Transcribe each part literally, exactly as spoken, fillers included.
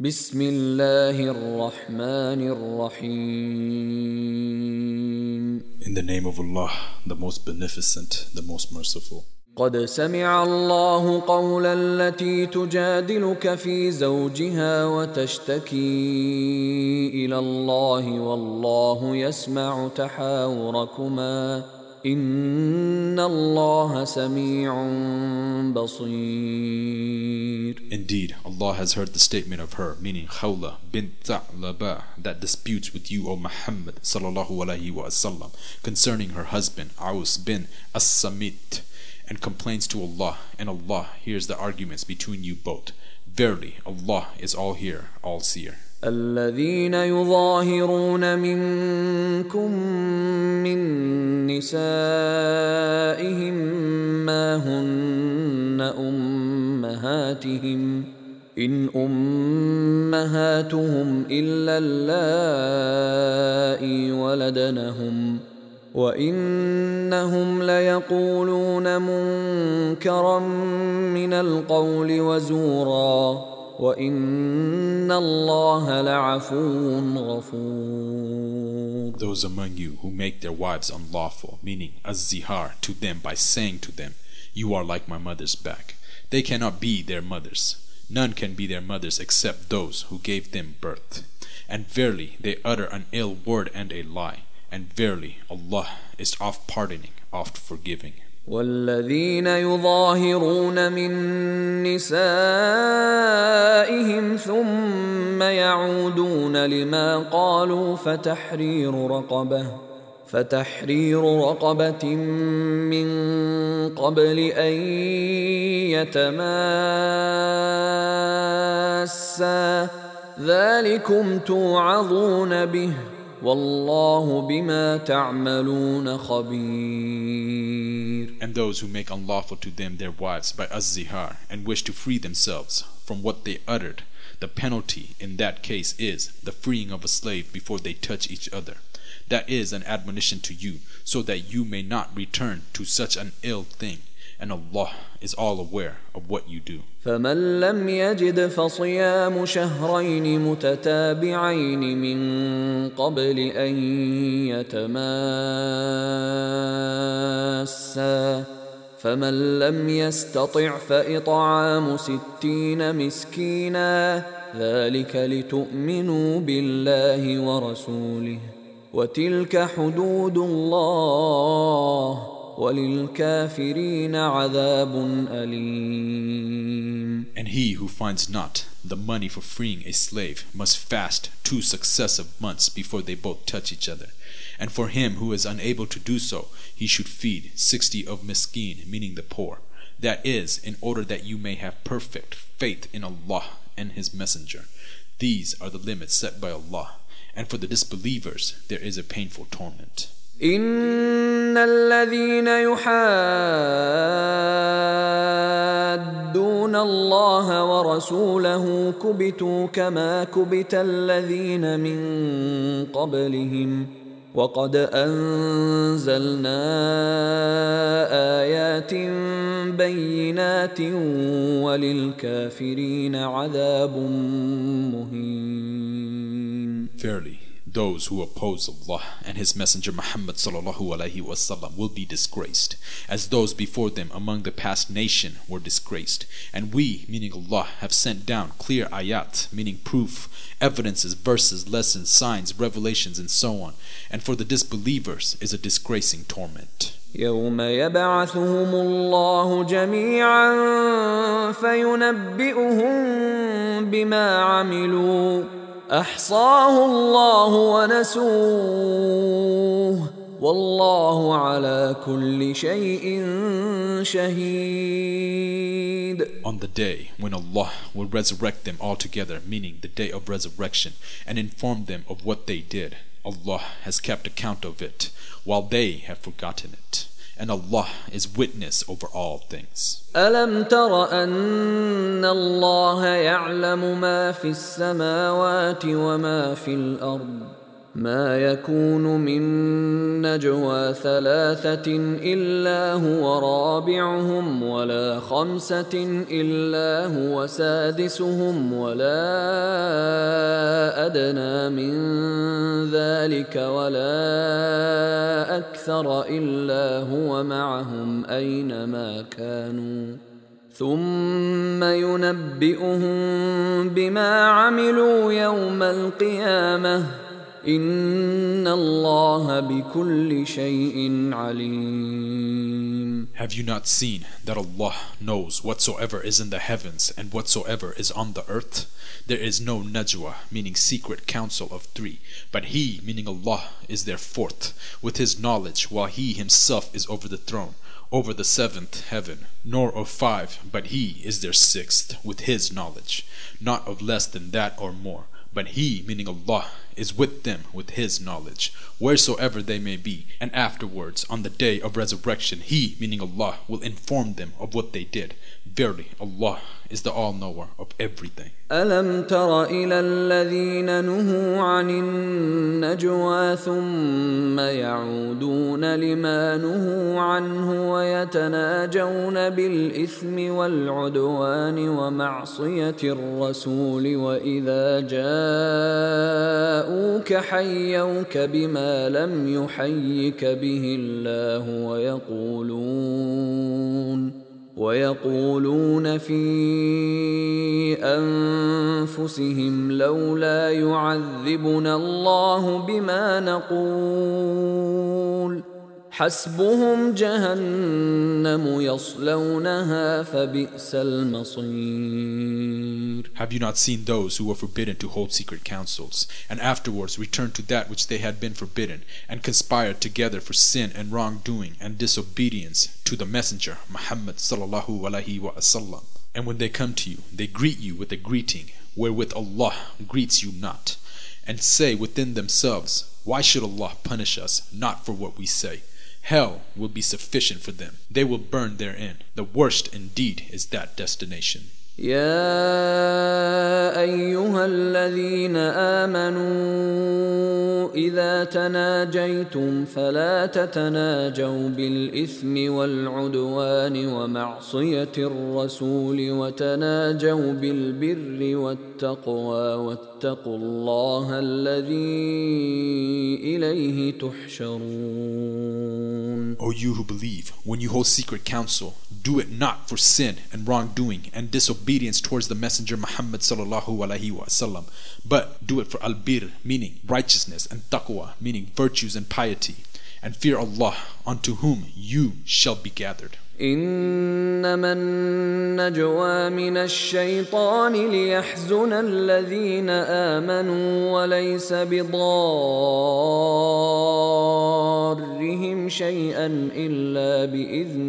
بسم الله الرحمن الرحيم. In the name of Allah, the most beneficent, the most merciful. قد سمع الله قول التي تجادلك في زوجها وتشتكي إلى الله والله يسمع تحاوركما إن الله سميع بصير. Indeed, Allah has heard the statement of her, meaning Khawla bint Tha'laba, that disputes with you, O Muhammad sallallahu alaihi wasallam, concerning her husband Aus bin As-Samit, and complains to Allah, and Allah hears the arguments between you both. Verily, Allah is all hearer, all seer. الذين يظاهرون منكم من نسائهم ما هن أمهاتهم إن أمهاتهم إلا اللائي ولدنهم وإنهم ليقولون منكرا من القول وزورا وَإِنَّ اللَّهَ لَعَفُوٌّ غَفُورٌ. Those among you who make their wives unlawful, meaning az-zihar, to them by saying to them, you are like my mother's back. They cannot be their mothers. None can be their mothers except those who gave them birth. And verily they utter an ill word and a lie. And verily Allah is oft pardoning, oft forgiving. والذين يظاهرون من نسائهم ثم يعودون لما قالوا فتحرير رقبة فتحرير رقبة من قبل أن يتماسا ذلكم توعظون به والله بما تعملون خبير. And those who make unlawful to them their wives by az-zihar and wish to free themselves from what they uttered, the penalty in that case is the freeing of a slave before they touch each other. That is an admonition to you, so that you may not return to such an ill thing, and Allah is all aware of what you do. فمن لم يجد فصيام شهرين متتابعين من قبل أن يتماسا فمن لم يستطع فإطعام ستين مسكينا ذلك لتؤمنوا بالله ورسوله وتلك حدود الله وَلِلْكَافِرِينَ عَذَابٌ أَلِيمٌ. And he who finds not the money for freeing a slave must fast two successive months before they both touch each other. And for him who is unable to do so, he should feed sixty of miskeen, meaning the poor. That is, in order that you may have perfect faith in Allah and His Messenger. These are the limits set by Allah. And for the disbelievers, there is a painful torment. إن الذين يحادون الله ورسوله كبتوا كما كبت الذين من قبلهم وقد أنزلنا آيات بينات وللكافرين عذاب مهين. Verily, those who oppose Allah and His Messenger Muhammad sallallahu alaihi wasallam will be disgraced, as those before them among the past nation were disgraced. And we, meaning Allah, have sent down clear ayat, meaning proof, evidences, verses, lessons, signs, revelations, and so on. And for the disbelievers is a disgracing torment. يوم يبعثهم الله جميعا فينبئهم بما عملوا أحصاه الله ونسوه والله على كل شيء شهيد. On the day when Allah will resurrect them all together, meaning the day of resurrection, and inform them of what they did, Allah has kept account of it, while they have forgotten it. And Allah is witness over all things. ألم تر أن الله يعلم ما في السماوات وما في الأرض ما يكون من نجوى ثلاثة إلا هو رابعهم ولا خمسة إلا هو سادسهم ولا أدنى من ذلك ولا أكثر إلا هو معهم أينما كانوا ثم ينبئهم بما عملوا يوم القيامة إن الله بكل شيء عليم. Have you not seen that Allah knows whatsoever is in the heavens and whatsoever is on the earth? There is no najwa, meaning secret council of three, but He, meaning Allah, is their fourth, with His knowledge, while He Himself is over the throne, over the seventh heaven, nor of five, but He is their sixth, with His knowledge, not of less than that or more. But He, meaning Allah, is with them with His knowledge, wheresoever they may be, and afterwards, on the day of resurrection, He, meaning Allah, will inform them of what they did. Verily, Allah is the all-knower of everything. ألم تر إلى الذين نهوا عن النجوى ثم يعودون لما نهوا عنه ويتناجون بالإثم والعدوان ومعصية الرسول وإذا جاءوك حيوك بما لم يحيك به الله ويقولون ويقولون في أنفسهم لولا يعذبنا الله بما نقول حسبهم جهنم يصلونها فبئس المصير. Have you not seen those who were forbidden to hold secret councils, and afterwards returned to that which they had been forbidden, and conspired together for sin and wrongdoing and disobedience to the Messenger Muhammad sallallahu alaihi wasallam? And when they come to you, they greet you with a greeting wherewith Allah greets you not, and say within themselves, why should Allah punish us not for what we say? Hell will be sufficient for them. They will burn therein. The worst indeed is that destination. يا أيها الذين آمنوا إذا تناجيتم فلا تتناجوا بالإثم والعدوان ومعصية الرسول وتناجوا بالبر والتقوى واتقوا الله الذي إليه تحشرون. O you who believe, when you hold secret counsel, do it not for sin and wrongdoing and disobedience towards the Messenger Muhammad sallallahu alaihi wasallam, but do it for al-bir, meaning righteousness, and taqwa, meaning virtues and piety, and fear Allah, unto whom you shall be gathered. إنما النجوى من الشيطان ليحزن الذين آمنوا وليس بضارهم شيئا إلا بإذن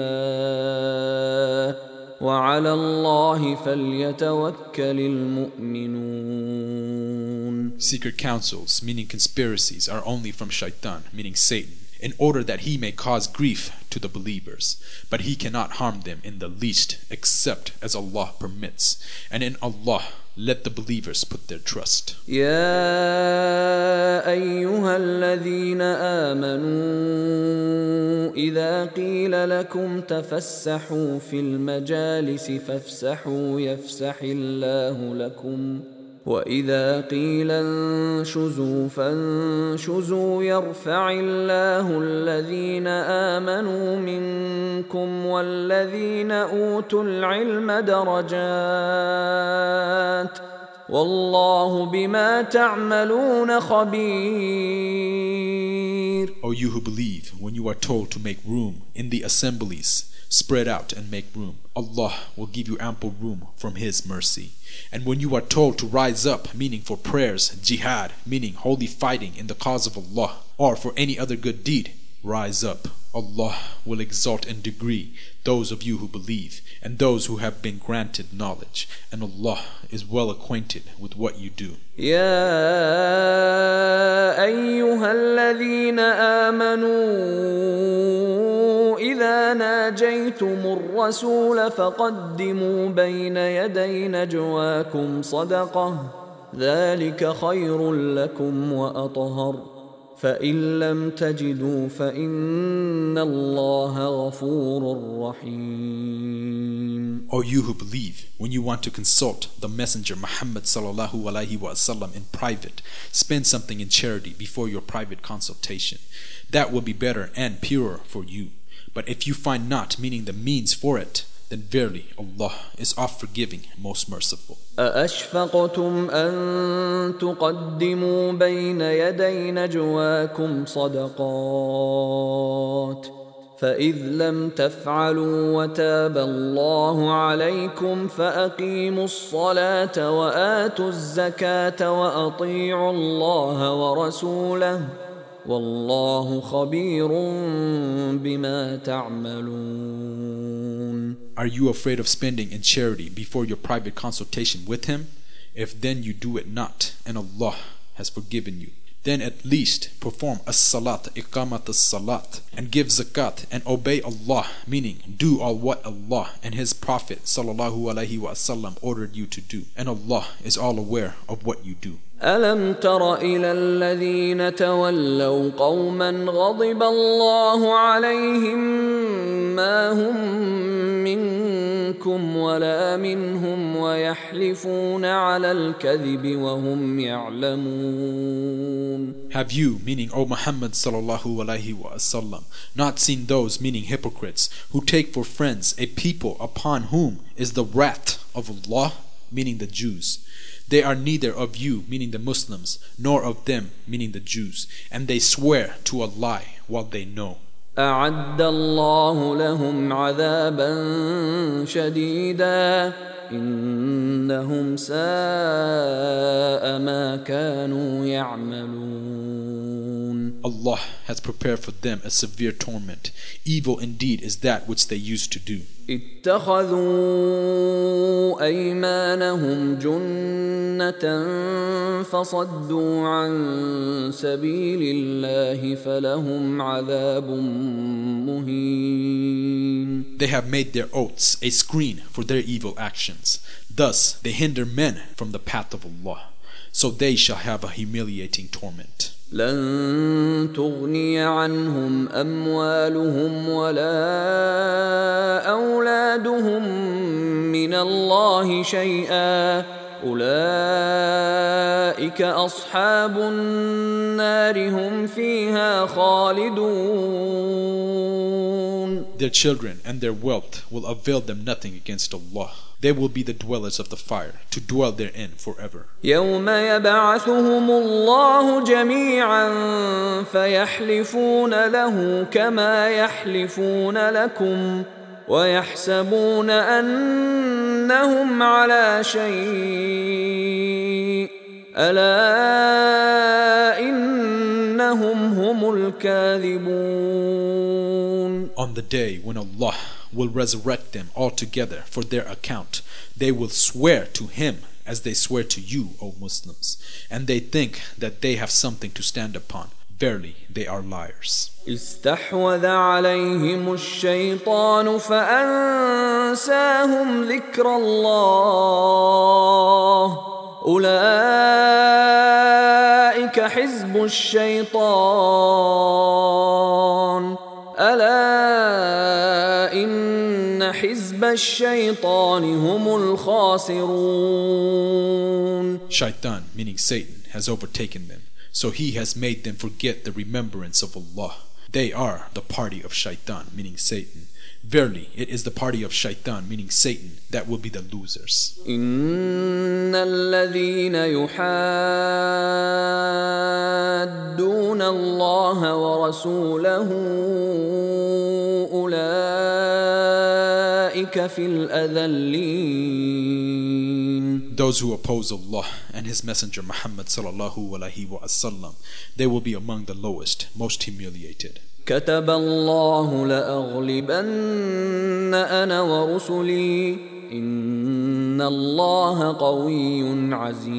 الله وعلى الله فليتوكل المؤمنون. Secret counsels, meaning conspiracies, are only from shaitan, meaning Satan, in order that he may cause grief to the believers, but he cannot harm them in the least except as Allah permits, and in Allah let the believers put their trust. يا أيها الذين آمنوا إذا قيل لكم تفسحوا في المجالس فافسحوا يفسح الله لكم وإذا قيل انشزوا فانشزوا يرفع الله الذين آمنوا منكم والذين أوتوا العلم درجات والله بما تعملون خبير. O you who believe, when you are told to make room in the assemblies, spread out and make room. Allah will give you ample room from His mercy. And when you are told to rise up, meaning for prayers, jihad, meaning holy fighting in the cause of Allah, or for any other good deed, rise up. Allah will exalt in degree those of you who believe, and those who have been granted knowledge, and Allah is well acquainted with what you do. يا أيها الذين آمنوا إذا ناجيتم الرسول فقدموا بين يدي نجواكم صدقة ذلك خير لكم وأطهر فإن لم تجدوا فإن الله غفور رحيم. O you who believe, when you want to consult the Messenger Muhammad sallallahu alaihi wasallam in private, spend something in charity before your private consultation. That will be better and purer for you. But if you find not, meaning the means for it, then verily Allah is oft forgiving, most merciful. أأشفقتم أن تقدموا بين يدي نجواكم صدقات فإذ لم تفعلوا وتاب الله عليكم فأقيموا الصلاة وآتوا الزكاة وأطيعوا الله ورسوله والله خبير بما تعملون. Are you afraid of spending in charity before your private consultation with him? If then you do it not, and Allah has forgiven you, then at least perform as-salat, iqamat as-salat, and give zakat, and obey Allah, meaning do all what Allah and His Prophet sallallahu alaihi wasallam ordered you to do, and Allah is all aware of what you do. ألم تر إلى الذين تولوا قوما غضب الله عليهم ما هم منكم ولا منهم ويحلفون على الكذب وهم يعلمون. Have you, meaning O Muhammad sallallahu alaihi wasallam, not seen those, meaning hypocrites, who take for friends a people upon whom is the wrath of Allah, meaning the Jews? They are neither of you, meaning the Muslims, nor of them, meaning the Jews, and they swear to a lie while they know. أعد الله لهم عذابا شديدا إنهم ساء ما كانوا يعملون. Allah has prepared for them a severe torment. Evil indeed is that which they used to do. اتخذوا أيمانهم جنة فصدوا عن سبيل الله فلهم عذاب مهين. They have made their oaths a screen for their evil actions. Thus they hinder men from the path of Allah. So they shall have a humiliating torment. لن تغني عنهم أموالهم ولا أولادهم من الله شيئا أولئك أصحاب النار هم فيها خالدون. Their children and their wealth will avail them nothing against Allah. They will be the dwellers of the fire, to dwell therein forever. يوم يبعثهم الله جميعا فيحلفون له كما يحلفون لكم ويحسبون أنهم على شيء ألا إنهم هم الكاذبون. On the day when Allah will resurrect them all together for their account, they will swear to Him as they swear to you, O Muslims, and they think that they have something to stand upon. Verily, they are liars. استحوذ عليهم الشيطان فأنساهم ذكر الله أولئك حزب الشيطان ألا إن حزب الشيطان هم الخاسرون. Shaitan, meaning Satan, has overtaken them, so he has made them forget the remembrance of Allah. They are the party of Shaitan, meaning Satan. Verily, it is the party of Shaitan, meaning Satan, that will be the losers. إن الذين يحادون الله ورسوله أولئك في الأذلين. Those who oppose Allah and His Messenger Muhammad sallallahu alaihi wasallam, they will be among the lowest, most humiliated. كتب الله لأغلبن أنا ورسلي إن الله قوي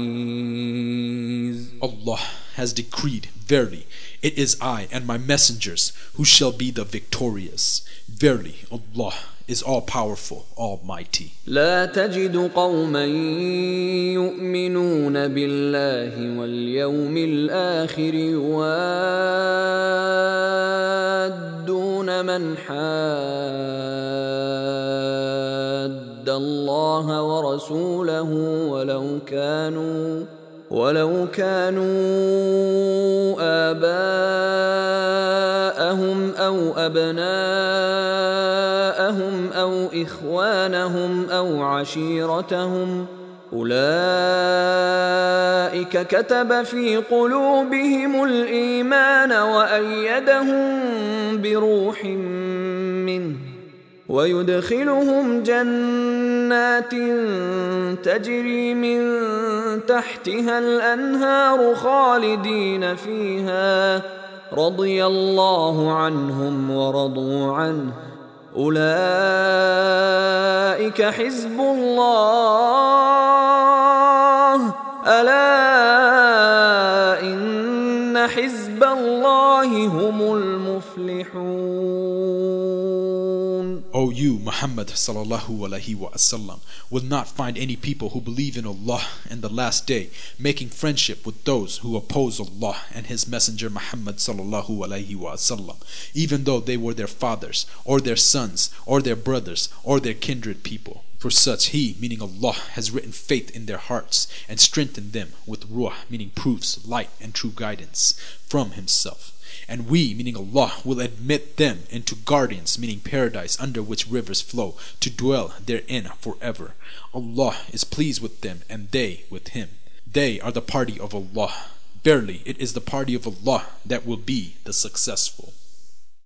عزيز. Allah has decreed, verily, it is I and my messengers who shall be the victorious. Verily, Allah is all-powerful, almighty. لا تجد قوما يؤمنون بالله واليوم الآخر يوادون من حاد الله ورسوله ولو كانوا ولو كانوا آباءهم أو أبناءهم أو إخوانهم أو عشيرتهم أولئك كتب في قلوبهم الإيمان وأيدهم بروح منه ويدخلهم جنات تجري من تحتها الأنهار خالدين فيها رضي الله عنهم ورضوا عنه أولئك حزب الله ألا إن حزب الله هم المفلحون. O you, Muhammad sallallahu alaihi wasallam, will not find any people who believe in Allah and the last day making friendship with those who oppose Allah and His Messenger Muhammad sallallahu alaihi wasallam, even though they were their fathers or their sons or their brothers or their kindred people. For such He, meaning Allah, has written faith in their hearts and strengthened them with ruh, meaning proofs, light and true guidance from Himself. And we, meaning Allah, will admit them into gardens, meaning paradise, under which rivers flow, to dwell therein forever. Allah is pleased with them, and they with Him. They are the party of Allah. Verily, it is the party of Allah that will be the successful.